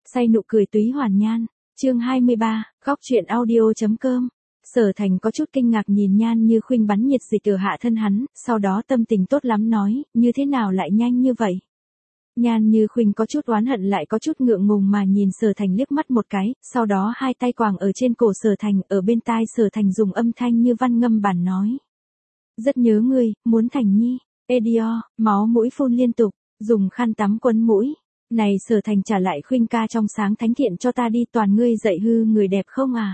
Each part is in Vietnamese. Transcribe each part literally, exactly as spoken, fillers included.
Say nụ cười túy hoàn nhan, chương hai mươi ba, góc truyện audio.com. Sở Thành có chút kinh ngạc nhìn Nhan Như Khuynh bắn nhiệt dịch ở hạ thân hắn, sau đó tâm tình tốt lắm nói, như thế nào lại nhanh như vậy? Nhan Như Khuynh có chút oán hận lại có chút ngượng ngùng mà nhìn Sở Thành liếc mắt một cái, sau đó hai tay quàng ở trên cổ Sở Thành, ở bên tai Sở Thành dùng âm thanh như văn ngâm bản nói. Rất nhớ ngươi, muốn Thành Nhi, Edio, máu mũi phun liên tục, dùng khăn tắm quấn mũi. Này Sở Thành trả lại Khuynh ca trong sáng thánh thiện cho ta đi, toàn ngươi dạy hư người đẹp không à?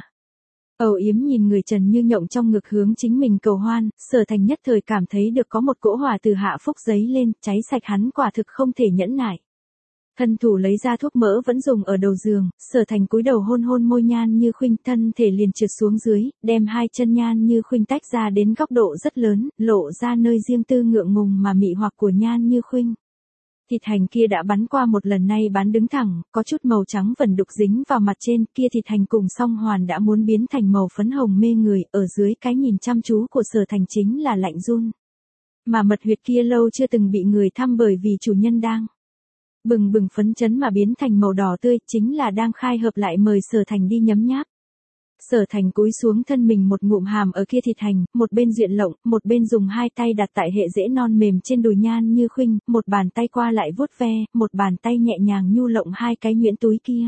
Âu yếm nhìn người Trần Như Nhộng trong ngực hướng chính mình cầu hoan, Sở Thành nhất thời cảm thấy được có một cỗ hỏa từ hạ phúc giấy lên, cháy sạch hắn quả thực không thể nhẫn nại. Thân thủ lấy ra thuốc mỡ vẫn dùng ở đầu giường, Sở Thành cúi đầu hôn hôn môi Nhan Như Khuynh, thân thể liền trượt xuống dưới, đem hai chân Nhan Như Khuynh tách ra đến góc độ rất lớn, lộ ra nơi riêng tư ngượng ngùng mà mị hoặc của Nhan Như Khuynh. Thịt hành kia đã bắn qua một lần, nay bán đứng thẳng, có chút màu trắng vẩn đục dính vào mặt trên, kia thịt hành cùng song hoàn đã muốn biến thành màu phấn hồng mê người, ở dưới cái nhìn chăm chú của Sở Thành chính là lạnh run. Mà mật huyệt kia lâu chưa từng bị người thăm bởi vì chủ nhân đang bừng bừng phấn chấn mà biến thành màu đỏ tươi, chính là đang khai hợp lại mời Sở Thành đi nhấm nháp. Sở Thành cúi xuống thân mình một ngụm hàm ở kia thịt hành, một bên duyện lộng, một bên dùng hai tay đặt tại hệ rễ non mềm trên đùi Nhan Như Khuynh, một bàn tay qua lại vuốt ve, một bàn tay nhẹ nhàng nhu lộng hai cái nhuyễn túi kia.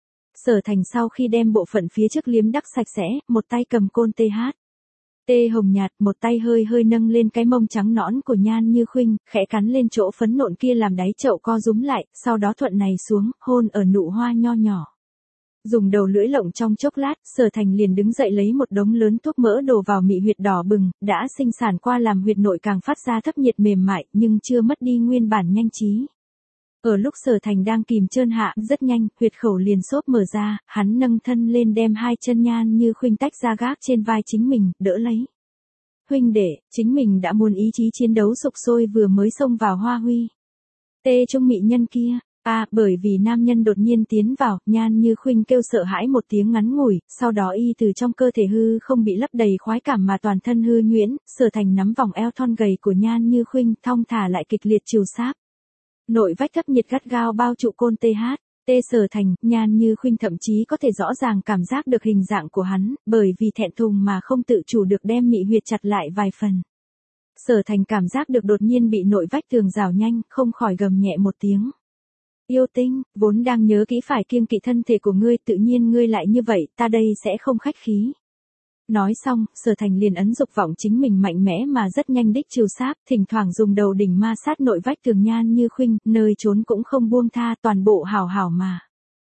Sở Thành sau khi đem bộ phận phía trước liếm đắc sạch sẽ, một tay cầm côn tê hát. Tê hồng nhạt, một tay hơi hơi nâng lên cái mông trắng nõn của Nhan Như Khuynh, khẽ cắn lên chỗ phấn nộn kia làm đáy chậu co rúm lại, sau đó thuận này xuống, hôn ở nụ hoa nho nhỏ. Dùng đầu lưỡi lộng trong chốc lát, Sở Thành liền đứng dậy lấy một đống lớn thuốc mỡ đổ vào mị huyệt đỏ bừng, đã sinh sản qua làm huyệt nội càng phát ra thấp nhiệt mềm mại, nhưng chưa mất đi nguyên bản nhanh trí. Ở lúc Sở Thành đang kìm trơn hạ, rất nhanh, huyệt khẩu liền xốp mở ra, hắn nâng thân lên đem hai chân Nhan Như Khuynh tách ra gác trên vai chính mình, đỡ lấy. Huynh đệ, chính mình đã muốn ý chí chiến đấu sục sôi vừa mới xông vào hoa huy. Tê trung mị nhân kia. À, bởi vì nam nhân đột nhiên tiến vào, Nhan Như Khuynh kêu sợ hãi một tiếng ngắn ngủi, sau đó y từ trong cơ thể hư không bị lấp đầy khoái cảm mà toàn thân hư nhuyễn, Sở Thành nắm vòng eo thon gầy của Nhan Như Khuynh, thong thả lại kịch liệt chiều sáp. Nội vách thấp nhiệt gắt gao bao trụ côn tê hát, tê Sở Thành, Nhan Như Khuynh thậm chí có thể rõ ràng cảm giác được hình dạng của hắn, bởi vì thẹn thùng mà không tự chủ được đem mị huyệt chặt lại vài phần. Sở Thành cảm giác được đột nhiên bị nội vách tường rào nhanh, không khỏi gầm nhẹ một tiếng. Yêu tinh, vốn đang nhớ kỹ phải kiêng kỵ thân thể của ngươi, tự nhiên ngươi lại như vậy, ta đây sẽ không khách khí. Nói xong, Sở Thành liền ấn dục vọng chính mình mạnh mẽ mà rất nhanh đích chiều sáp, thỉnh thoảng dùng đầu đỉnh ma sát nội vách tường Nhan Như Khuynh, nơi trốn cũng không buông tha, toàn bộ hảo hảo mà.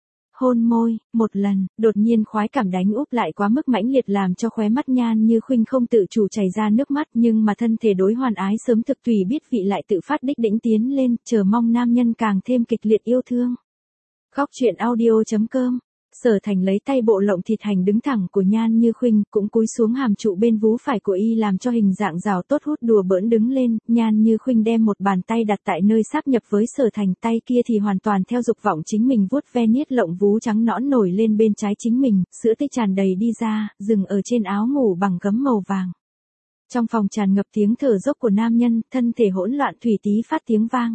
Hôn môi, một lần, đột nhiên khoái cảm đánh úp lại quá mức mãnh liệt làm cho khóe mắt Nhan Như Khuynh không tự chủ chảy ra nước mắt, nhưng mà thân thể đối hoàn ái sớm thực tùy biết vị lại tự phát đích đỉnh tiến lên, chờ mong nam nhân càng thêm kịch liệt yêu thương. Góc truyện audio.com. Sở Thành lấy tay bộ lộng thịt hành đứng thẳng của Nhan Như Khuynh, cũng cúi xuống hàm trụ bên vú phải của y làm cho hình dạng rào tốt hút đùa bỡn đứng lên, Nhan Như Khuynh đem một bàn tay đặt tại nơi sáp nhập với Sở Thành, tay kia thì hoàn toàn theo dục vọng chính mình vuốt ve niết lộng vú trắng nõn nổi lên bên trái chính mình, sữa tê tràn đầy đi ra, dừng ở trên áo ngủ bằng gấm màu vàng. Trong phòng tràn ngập tiếng thở dốc của nam nhân, thân thể hỗn loạn thủy tí phát tiếng vang.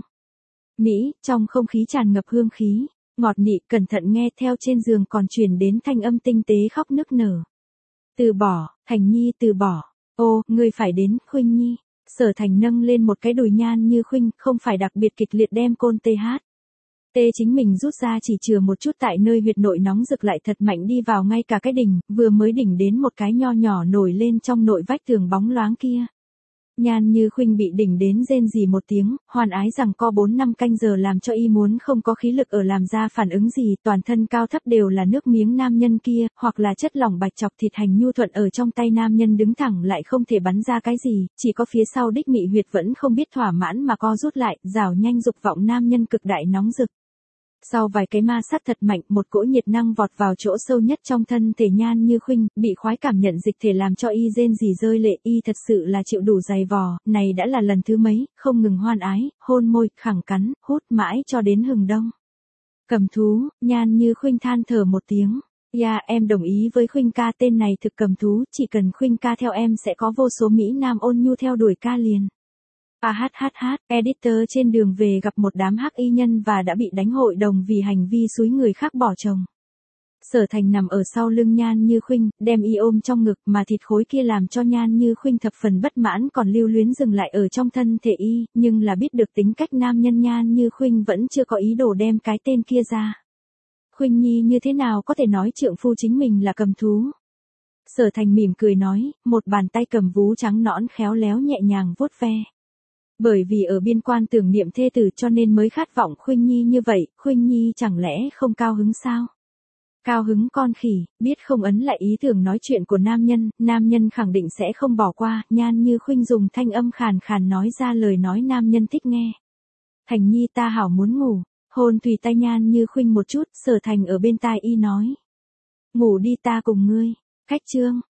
Mỹ, trong không khí tràn ngập hương khí. Ngọt nị, cẩn thận nghe, theo trên giường còn truyền đến thanh âm tinh tế khóc nức nở. Từ bỏ, Thành Nhi từ bỏ. Ô, ngươi phải đến, Khuynh Nhi. Sở Thành nâng lên một cái đùi Nhan Như Khuynh, không phải đặc biệt kịch liệt đem côn tê hát. Tê chính mình rút ra chỉ chừa một chút tại nơi huyệt nội nóng rực lại thật mạnh đi vào ngay cả cái đỉnh, vừa mới đỉnh đến một cái nho nhỏ nổi lên trong nội vách tường bóng loáng kia. Nhan Như Khuynh bị đỉnh đến rên rỉ một tiếng, hoàn ái rằng co bốn năm canh giờ làm cho y muốn không có khí lực ở làm ra phản ứng gì, toàn thân cao thấp đều là nước miếng nam nhân kia, hoặc là chất lỏng bạch chọc thịt hành nhu thuận ở trong tay nam nhân đứng thẳng lại không thể bắn ra cái gì, chỉ có phía sau đích mị huyệt vẫn không biết thỏa mãn mà co rút lại, rào nhanh dục vọng nam nhân cực đại nóng rực. Sau vài cái ma sát thật mạnh, một cỗ nhiệt năng vọt vào chỗ sâu nhất trong thân thể Nhan Như Khuynh, bị khoái cảm nhận dịch thể làm cho y rên rỉ rơi lệ, y thật sự là chịu đủ dày vò, này đã là lần thứ mấy, không ngừng hoan ái, hôn môi, khẳng cắn, hút mãi cho đến hừng đông. Cầm thú, Nhan Như Khuynh than thở một tiếng. Ya, em đồng ý với Khuynh ca, tên này thực cầm thú, chỉ cần Khuynh ca theo em sẽ có vô số mỹ nam ôn nhu theo đuổi ca liền. A hát hát hát, editor trên đường về gặp một đám hắc y nhân và đã bị đánh hội đồng vì hành vi xúi người khác bỏ chồng. Sở Thành nằm ở sau lưng Nhan Như Khuynh, đem y ôm trong ngực mà thịt khối kia làm cho Nhan Như Khuynh thập phần bất mãn còn lưu luyến dừng lại ở trong thân thể y, nhưng là biết được tính cách nam nhân Nhan Như Khuynh vẫn chưa có ý đồ đem cái tên kia ra. Khuynh Nhi như thế nào có thể nói trượng phu chính mình là cầm thú? Sở Thành mỉm cười nói, một bàn tay cầm vú trắng nõn khéo léo nhẹ nhàng vuốt ve. Bởi vì ở biên quan tưởng niệm thê tử cho nên mới khát vọng Khuynh Nhi như vậy, Khuynh Nhi chẳng lẽ không cao hứng sao? Cao hứng con khỉ, biết không ấn lại ý tưởng nói chuyện của nam nhân, nam nhân khẳng định sẽ không bỏ qua, Nhan Như Khuynh dùng thanh âm khàn khàn nói ra lời nói nam nhân thích nghe. Thành Nhi ta hảo muốn ngủ, hôn tùy tay Nhan Như Khuynh một chút, Sở Thành ở bên tai y nói. Ngủ đi ta cùng ngươi, cách chương.